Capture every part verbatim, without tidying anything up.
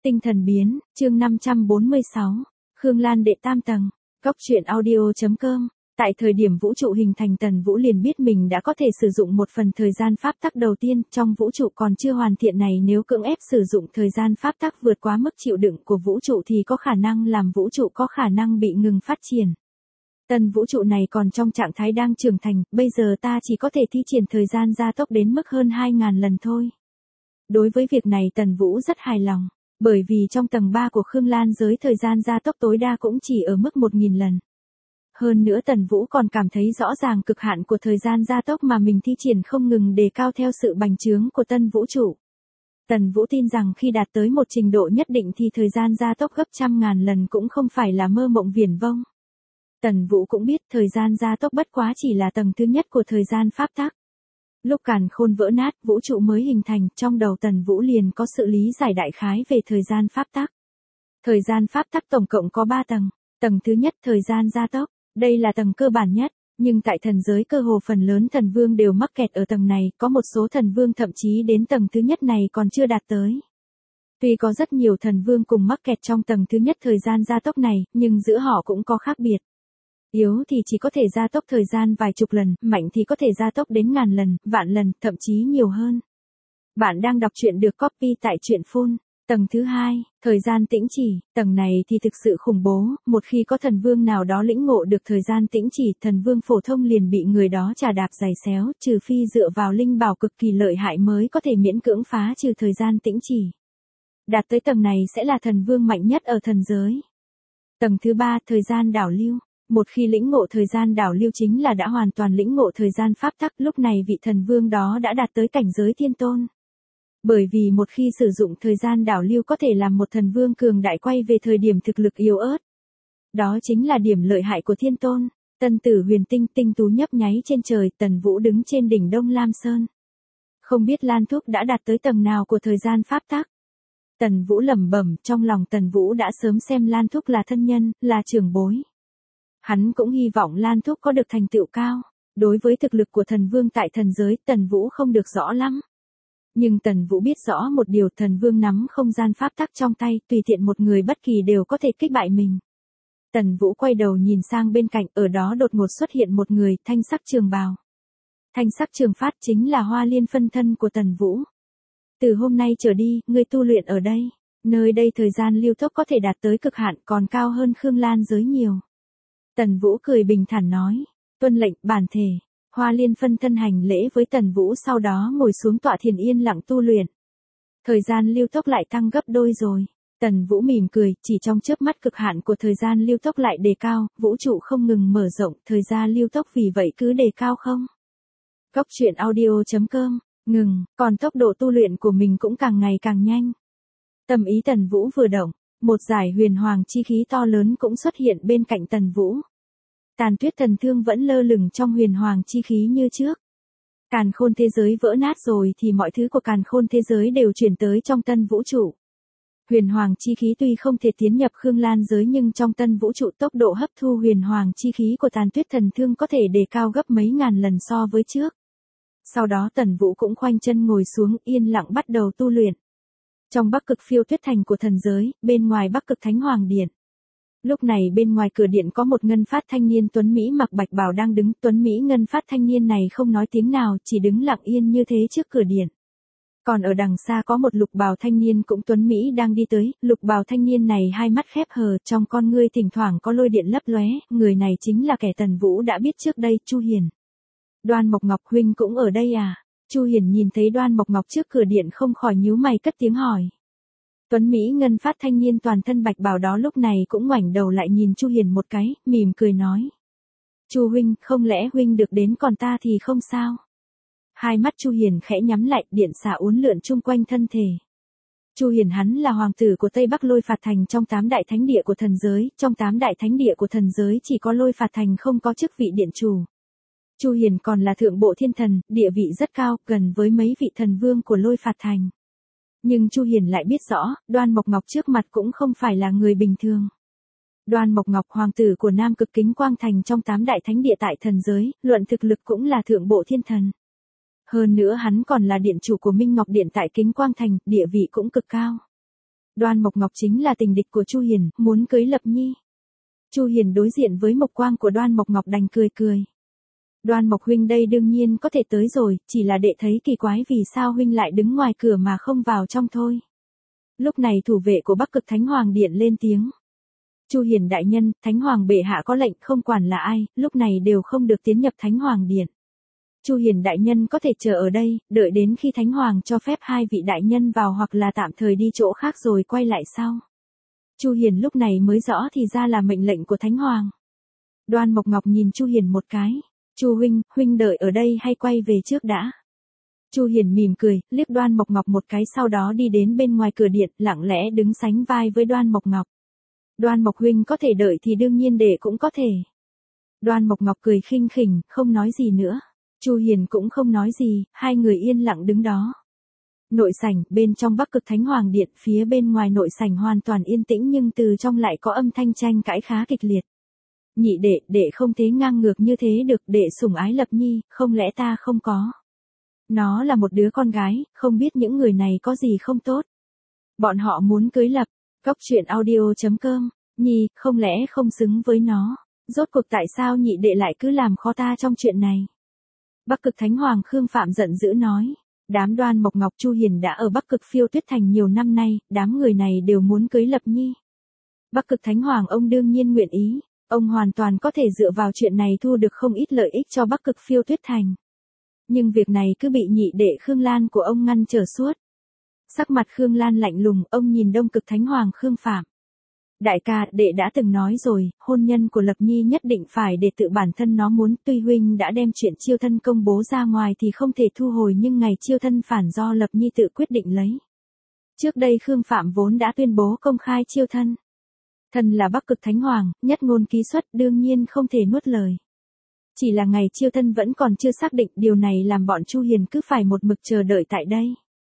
Tinh thần biến, chương năm trăm bốn mươi sáu, Khương Lan đệ tam tầng, Góc truyện audio.com. Tại thời điểm vũ trụ hình thành, Tần Vũ liền biết mình đã có thể sử dụng một phần thời gian pháp tắc đầu tiên trong vũ trụ còn chưa hoàn thiện này, nếu cưỡng ép sử dụng thời gian pháp tắc vượt quá mức chịu đựng của vũ trụ thì có khả năng làm vũ trụ có khả năng bị ngừng phát triển. Tân vũ trụ này còn trong trạng thái đang trưởng thành, bây giờ ta chỉ có thể thi triển thời gian gia tốc đến mức hơn hai nghìn lần thôi. Đối với việc này Tần Vũ rất hài lòng, bởi vì trong tầng ba của Khương Lan giới thời gian gia tốc tối đa cũng chỉ ở mức một nghìn lần. Hơn nữa Tần Vũ còn cảm thấy rõ ràng cực hạn của thời gian gia tốc mà mình thi triển không ngừng đề cao theo sự bành trướng của tân vũ trụ. Tần Vũ tin rằng khi đạt tới một trình độ nhất định thì thời gian gia tốc gấp trăm ngàn lần cũng không phải là mơ mộng viển vông. Tần Vũ cũng biết thời gian gia tốc bất quá chỉ là tầng thứ nhất của thời gian pháp tắc. Lúc càn khôn vỡ nát, vũ trụ mới hình thành, trong đầu Tần Vũ liền có sự lý giải đại khái về thời gian pháp tắc. Thời gian pháp tắc tổng cộng có ba tầng. Tầng thứ nhất thời gian gia tốc, đây là tầng cơ bản nhất, nhưng tại thần giới cơ hồ phần lớn thần vương đều mắc kẹt ở tầng này, có một số thần vương thậm chí đến tầng thứ nhất này còn chưa đạt tới. Tuy có rất nhiều thần vương cùng mắc kẹt trong tầng thứ nhất thời gian gia tốc này, nhưng giữa họ cũng có khác biệt. Yếu thì chỉ có thể gia tốc thời gian vài chục lần, mạnh thì có thể gia tốc đến ngàn lần, vạn lần, thậm chí nhiều hơn. Bạn đang đọc truyện được copy tại truyện phun. Tầng thứ hai, thời gian tĩnh chỉ, tầng này thì thực sự khủng bố, một khi có thần vương nào đó lĩnh ngộ được thời gian tĩnh chỉ, thần vương phổ thông liền bị người đó chà đạp giày xéo, trừ phi dựa vào linh bảo cực kỳ lợi hại mới có thể miễn cưỡng phá trừ thời gian tĩnh chỉ. Đạt tới tầng này sẽ là thần vương mạnh nhất ở thần giới. Tầng thứ ba, thời gian đảo lưu. Một khi lĩnh ngộ thời gian đảo lưu chính là đã hoàn toàn lĩnh ngộ thời gian pháp tắc, lúc này vị thần vương đó đã đạt tới cảnh giới thiên tôn. Bởi vì một khi sử dụng thời gian đảo lưu có thể làm một thần vương cường đại quay về thời điểm thực lực yếu ớt. Đó chính là điểm lợi hại của thiên tôn. Tân tử huyền tinh tinh tú nhấp nháy trên trời, Tần Vũ đứng trên đỉnh Đông Lam Sơn. Không biết Lan Thúc đã đạt tới tầng nào của thời gian pháp tắc. Tần Vũ lẩm bẩm, trong lòng Tần Vũ đã sớm xem Lan Thúc là thân nhân, là trưởng bối. Hắn cũng hy vọng Lan Thúc có được thành tựu cao. Đối với thực lực của thần vương tại thần giới, Tần Vũ không được rõ lắm. Nhưng Tần Vũ biết rõ một điều, thần vương nắm không gian pháp tắc trong tay, tùy tiện một người bất kỳ đều có thể kích bại mình. Tần Vũ quay đầu nhìn sang bên cạnh, ở đó đột ngột xuất hiện một người, thanh sắc trường bào. Thanh sắc trường phát chính là Hoa Liên phân thân của Tần Vũ. Từ hôm nay trở đi, ngươi tu luyện ở đây. Nơi đây thời gian lưu tốc có thể đạt tới cực hạn, còn cao hơn Khương Lan giới nhiều. Tần Vũ cười bình thản nói, tuân lệnh, bản thể. Hoa Liên phân thân hành lễ với Tần Vũ, sau đó ngồi xuống tọa thiền yên lặng tu luyện. Thời gian lưu tốc lại tăng gấp đôi rồi. Tần Vũ mỉm cười, chỉ trong chớp mắt cực hạn của thời gian lưu tốc lại đề cao, vũ trụ không ngừng mở rộng, thời gian lưu tốc vì vậy cứ đề cao không. Góc truyện audio.com, ngừng, còn tốc độ tu luyện của mình cũng càng ngày càng nhanh. Tâm ý Tần Vũ vừa động, một dải huyền hoàng chi khí to lớn cũng xuất hiện bên cạnh Tần Vũ. Tàn tuyết thần thương vẫn lơ lửng trong huyền hoàng chi khí như trước. Càn khôn thế giới vỡ nát rồi thì mọi thứ của càn khôn thế giới đều chuyển tới trong tân vũ trụ. Huyền hoàng chi khí tuy không thể tiến nhập Khương Lan giới nhưng trong tân vũ trụ tốc độ hấp thu huyền hoàng chi khí của tàn tuyết thần thương có thể đề cao gấp mấy ngàn lần so với trước. Sau đó Tần Vũ cũng khoanh chân ngồi xuống yên lặng bắt đầu tu luyện. Trong Bắc Cực Phiêu Tuyết Thành của thần giới, bên ngoài Bắc Cực Thánh Hoàng Điện. Lúc này bên ngoài cửa điện có một ngân phát thanh niên tuấn Mỹ mặc bạch bào đang đứng, tuấn Mỹ ngân phát thanh niên này không nói tiếng nào, chỉ đứng lặng yên như thế trước cửa điện. Còn ở đằng xa có một lục bào thanh niên cũng tuấn Mỹ đang đi tới, lục bào thanh niên này hai mắt khép hờ, trong con ngươi thỉnh thoảng có lôi điện lấp lóe, người này chính là kẻ Tần Vũ đã biết trước đây, Chu Hiền. Đoan Mộc Ngọc huynh cũng ở đây à? Chu Hiền nhìn thấy Đoan Mộc Ngọc trước cửa điện không khỏi nhíu mày cất tiếng hỏi. Tuấn Mỹ ngân phát thanh niên toàn thân bạch bào đó lúc này cũng ngoảnh đầu lại nhìn Chu Hiền một cái, mỉm cười nói. Chu huynh, không lẽ huynh được đến còn ta thì không sao? Hai mắt Chu Hiền khẽ nhắm lại, điện xạ uốn lượn chung quanh thân thể. Chu Hiền hắn là hoàng tử của Tây Bắc Lôi Phạt Thành trong tám đại thánh địa của thần giới, trong tám đại thánh địa của thần giới chỉ có Lôi Phạt Thành không có chức vị điện chủ. Chu Hiền còn là thượng bộ thiên thần, địa vị rất cao, gần với mấy vị thần vương của Lôi Phạt Thành. Nhưng Chu Hiền lại biết rõ, Đoan Mộc Ngọc trước mặt cũng không phải là người bình thường. Đoan Mộc Ngọc hoàng tử của Nam Cực Kính Quang Thành trong tám đại thánh địa tại thần giới, luận thực lực cũng là thượng bộ thiên thần. Hơn nữa hắn còn là điện chủ của Minh Ngọc Điện tại Kính Quang Thành, địa vị cũng cực cao. Đoan Mộc Ngọc chính là tình địch của Chu Hiền, muốn cưới Lập Nhi. Chu Hiền đối diện với mộc quang của Đoan Mộc Ngọc đành cười cười. Đoan Mộc huynh đây đương nhiên có thể tới rồi, chỉ là đệ thấy kỳ quái vì sao huynh lại đứng ngoài cửa mà không vào trong thôi. Lúc này thủ vệ của Bắc Cực Thánh Hoàng Điện lên tiếng. Chu Hiền đại nhân, Thánh Hoàng bệ hạ có lệnh không quản là ai, lúc này đều không được tiến nhập Thánh Hoàng Điện. Chu Hiền đại nhân có thể chờ ở đây, đợi đến khi Thánh Hoàng cho phép hai vị đại nhân vào hoặc là tạm thời đi chỗ khác rồi quay lại sau. Chu Hiền lúc này mới rõ thì ra là mệnh lệnh của Thánh Hoàng. Đoan Mộc Ngọc nhìn Chu Hiền một cái. Chu huynh, huynh đợi ở đây hay quay về trước đã? Chu Hiền mỉm cười, liếc Đoan Mộc Ngọc một cái sau đó đi đến bên ngoài cửa điện, lặng lẽ đứng sánh vai với Đoan Mộc Ngọc. Đoan Mộc huynh có thể đợi thì đương nhiên đệ cũng có thể. Đoan Mộc Ngọc cười khinh khỉnh, không nói gì nữa. Chu Hiền cũng không nói gì, hai người yên lặng đứng đó. Nội sảnh, bên trong Bắc Cực Thánh Hoàng Điện, phía bên ngoài nội sảnh hoàn toàn yên tĩnh nhưng từ trong lại có âm thanh tranh cãi khá kịch liệt. Nhị đệ, đệ không thế ngang ngược như thế được, đệ sủng ái Lập Nhi, không lẽ ta không có. Nó là một đứa con gái, không biết những người này có gì không tốt. Bọn họ muốn cưới Lập. Góc truyện audio chấm com, Nhi, không lẽ không xứng với nó. Rốt cuộc tại sao nhị đệ lại cứ làm khó ta trong chuyện này. Bắc Cực Thánh Hoàng Khương Phạm giận dữ nói. Đám Đoan Mộc Ngọc Chu Hiền đã ở Bắc Cực Phiêu Tuyết Thành nhiều năm nay, đám người này đều muốn cưới Lập Nhi. Bắc Cực Thánh Hoàng ông đương nhiên nguyện ý, ông hoàn toàn có thể dựa vào chuyện này thu được không ít lợi ích cho Bắc Cực Phiêu Tuyết Thành. Nhưng việc này cứ bị nhị đệ Khương Lan của ông ngăn trở suốt. Sắc mặt Khương Lan lạnh lùng, ông nhìn Đông Cực Thánh Hoàng Khương Phạm. Đại ca, đệ đã từng nói rồi, hôn nhân của Lập Nhi nhất định phải để tự bản thân nó muốn, tuy huynh đã đem chuyện chiêu thân công bố ra ngoài thì không thể thu hồi nhưng ngày chiêu thân phản do Lập Nhi tự quyết định lấy. Trước đây Khương Phạm vốn đã tuyên bố công khai chiêu thân. Thân là Bắc Cực Thánh Hoàng, nhất ngôn ký xuất đương nhiên không thể nuốt lời. Chỉ là ngày chiêu thân vẫn còn chưa xác định, điều này làm bọn Chu Hiền cứ phải một mực chờ đợi tại đây.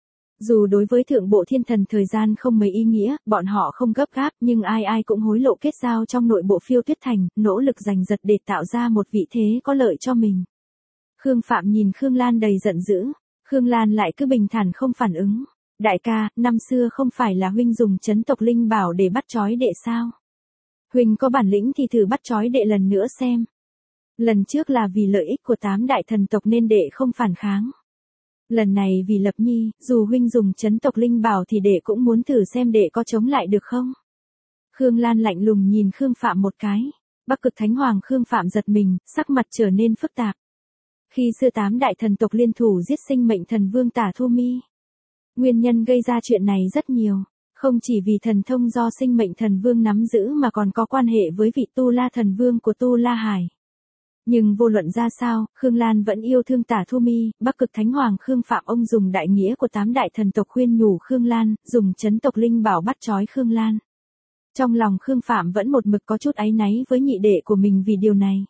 Dù đối với thượng bộ thiên thần thời gian không mấy ý nghĩa, bọn họ không gấp gáp nhưng ai ai cũng hối lộ kết giao trong nội bộ Phiêu Tuyết Thành, nỗ lực giành giật để tạo ra một vị thế có lợi cho mình. Khương Phạm nhìn Khương Lan đầy giận dữ, Khương Lan lại cứ bình thản không phản ứng. Đại ca, năm xưa không phải là huynh dùng chấn tộc linh bảo để bắt trói đệ sao? Huynh có bản lĩnh thì thử bắt trói đệ lần nữa xem. Lần trước là vì lợi ích của tám đại thần tộc nên đệ không phản kháng. Lần này vì Lập Nhi, dù huynh dùng chấn tộc linh bảo thì đệ cũng muốn thử xem đệ có chống lại được không? Khương Lan lạnh lùng nhìn Khương Phạm một cái. Bắc Cực Thánh Hoàng Khương Phạm giật mình, sắc mặt trở nên phức tạp. Khi xưa tám đại thần tộc liên thủ giết sinh mệnh thần vương Tả Thu Mi. Nguyên nhân gây ra chuyện này rất nhiều, không chỉ vì thần thông do sinh mệnh thần vương nắm giữ mà còn có quan hệ với vị Tu La thần vương của Tu La Hải. Nhưng vô luận ra sao, Khương Lan vẫn yêu thương Tả Thu Mi, Bắc Cực Thánh Hoàng Khương Phạm ông dùng đại nghĩa của tám đại thần tộc khuyên nhủ Khương Lan, dùng chấn tộc linh bảo bắt trói Khương Lan. Trong lòng Khương Phạm vẫn một mực có chút áy náy với nhị đệ của mình vì điều này.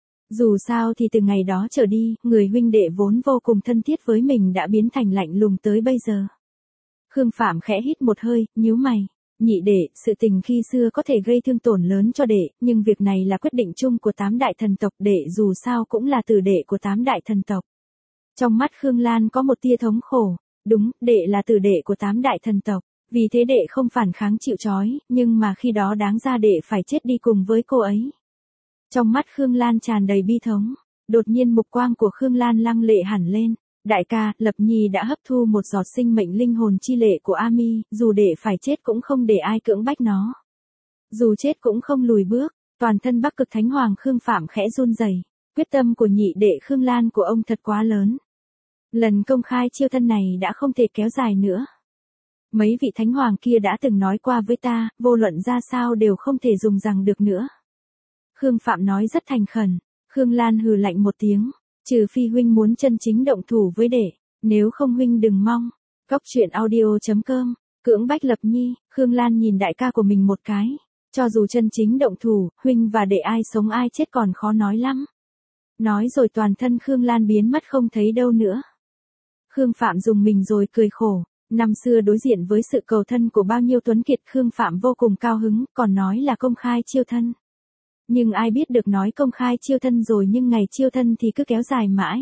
Dù sao thì từ ngày đó trở đi, người huynh đệ vốn vô cùng thân thiết với mình đã biến thành lạnh lùng tới bây giờ. Khương Phạm khẽ hít một hơi, nhíu mày. Nhị đệ, sự tình khi xưa có thể gây thương tổn lớn cho đệ, nhưng việc này là quyết định chung của tám đại thần tộc, đệ dù sao cũng là tử đệ của tám đại thần tộc. Trong mắt Khương Lan có một tia thống khổ, đúng, đệ là tử đệ của tám đại thần tộc, vì thế đệ không phản kháng chịu trói, nhưng mà khi đó đáng ra đệ phải chết đi cùng với cô ấy. Trong mắt Khương Lan tràn đầy bi thống, đột nhiên mục quang của Khương Lan lăng lệ hẳn lên. Đại ca, Lập Nhi đã hấp thu một giọt sinh mệnh linh hồn chi lệ của A Mi, dù để phải chết cũng không để ai cưỡng bách nó. Dù chết cũng không lùi bước, toàn thân Bắc Cực Thánh Hoàng Khương Phạm khẽ run rẩy, quyết tâm của nhị đệ Khương Lan của ông thật quá lớn. Lần công khai chiêu thân này đã không thể kéo dài nữa. Mấy vị thánh hoàng kia đã từng nói qua với ta, vô luận ra sao đều không thể dùng rằng được nữa. Khương Phạm nói rất thành khẩn, Khương Lan hừ lạnh một tiếng. Trừ phi huynh muốn chân chính động thủ với đệ, nếu không huynh đừng mong. Góc truyện audio chấm com, cưỡng bách Lập Nhi, Khương Lan nhìn đại ca của mình một cái. Cho dù chân chính động thủ, huynh và đệ ai sống ai chết còn khó nói lắm. Nói rồi toàn thân Khương Lan biến mất không thấy đâu nữa. Khương Phạm dùng mình rồi cười khổ. Năm xưa đối diện với sự cầu thân của bao nhiêu tuấn kiệt Khương Phạm vô cùng cao hứng, còn nói là công khai chiêu thân. Nhưng ai biết được nói công khai chiêu thân rồi nhưng ngày chiêu thân thì cứ kéo dài mãi.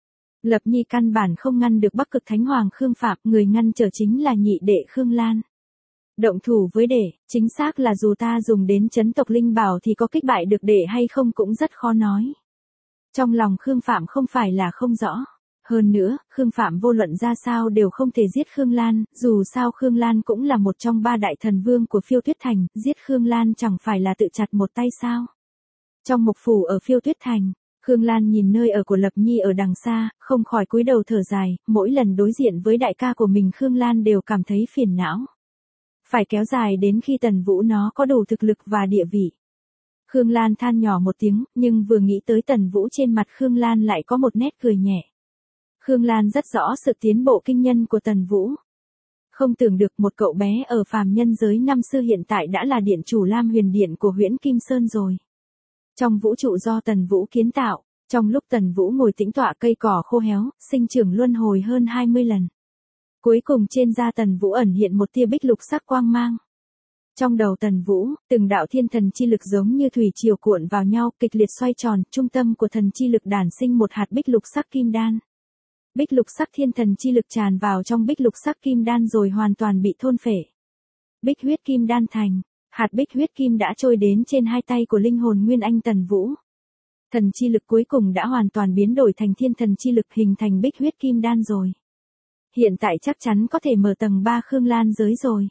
Lập Nhi căn bản không ngăn được Bắc Cực Thánh Hoàng Khương Phạm, người ngăn trở chính là nhị đệ Khương Lan. Động thủ với đệ, chính xác là dù ta dùng đến chấn tộc linh bảo thì có kích bại được đệ hay không cũng rất khó nói. Trong lòng Khương Phạm không phải là không rõ. Hơn nữa, Khương Phạm vô luận ra sao đều không thể giết Khương Lan, dù sao Khương Lan cũng là một trong ba đại thần vương của Phiêu Tuyết Thành, giết Khương Lan chẳng phải là tự chặt một tay sao. Trong mục phủ ở Phiêu Tuyết Thành, Khương Lan nhìn nơi ở của Lập Nhi ở đằng xa, không khỏi cúi đầu thở dài, mỗi lần đối diện với đại ca của mình Khương Lan đều cảm thấy phiền não. Phải kéo dài đến khi Tần Vũ nó có đủ thực lực và địa vị. Khương Lan than nhỏ một tiếng, nhưng vừa nghĩ tới Tần Vũ trên mặt Khương Lan lại có một nét cười nhẹ. Khương Lan rất rõ sự tiến bộ kinh nhân của Tần Vũ. Không tưởng được một cậu bé ở phàm nhân giới năm xưa hiện tại đã là điện chủ Lam Huyền Điện của Huyễn Kim Sơn rồi. Trong vũ trụ do Tần Vũ kiến tạo, trong lúc Tần Vũ ngồi tĩnh tọa cây cỏ khô héo, sinh trưởng luân hồi hơn hai mươi lần. Cuối cùng trên da Tần Vũ ẩn hiện một tia bích lục sắc quang mang. Trong đầu Tần Vũ, từng đạo thiên thần chi lực giống như thủy triều cuộn vào nhau, kịch liệt xoay tròn, trung tâm của thần chi lực đản sinh một hạt bích lục sắc kim đan. Bích lục sắc thiên thần chi lực tràn vào trong bích lục sắc kim đan rồi hoàn toàn bị thôn phệ. Bích huyết kim đan thành, hạt bích huyết kim đã trôi đến trên hai tay của linh hồn Nguyên Anh Tần Vũ. Thần chi lực cuối cùng đã hoàn toàn biến đổi thành thiên thần chi lực hình thành bích huyết kim đan rồi. Hiện tại chắc chắn có thể mở tầng ba Khương Lan giới rồi.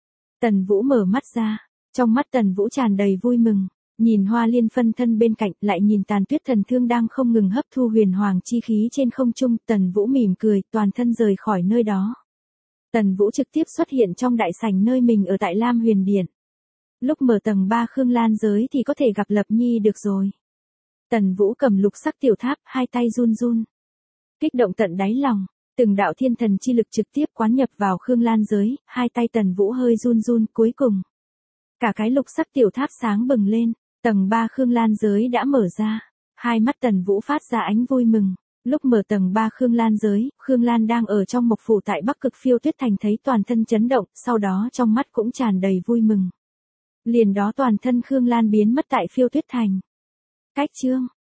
Tần Vũ mở mắt ra, trong mắt Tần Vũ tràn đầy vui mừng, nhìn Hoa Liên phân thân bên cạnh, lại nhìn Tàn Tuyết Thần Thương đang không ngừng hấp thu huyền hoàng chi khí trên không trung, Tần Vũ mỉm cười, toàn thân rời khỏi nơi đó. Tần Vũ trực tiếp xuất hiện trong đại sảnh nơi mình ở tại Lam Huyền Điện. Lúc mở tầng ba Khương Lan giới thì có thể gặp Lập Nhi được rồi. Tần Vũ cầm lục sắc tiểu tháp, hai tay run run. Kích động tận đáy lòng, từng đạo thiên thần chi lực trực tiếp quán nhập vào Khương Lan giới, hai tay Tần Vũ hơi run run, cuối cùng. Cả cái lục sắc tiểu tháp sáng bừng lên, tầng ba Khương Lan giới đã mở ra. Hai mắt Tần Vũ phát ra ánh vui mừng. Lúc mở tầng ba Khương Lan giới, Khương Lan đang ở trong mộc phủ tại Bắc Cực Phiêu Tuyết Thành thấy toàn thân chấn động, sau đó trong mắt cũng tràn đầy vui mừng. Liền đó toàn thân Khương Lan biến mất tại Phiêu Tuyết Thành. Cách chương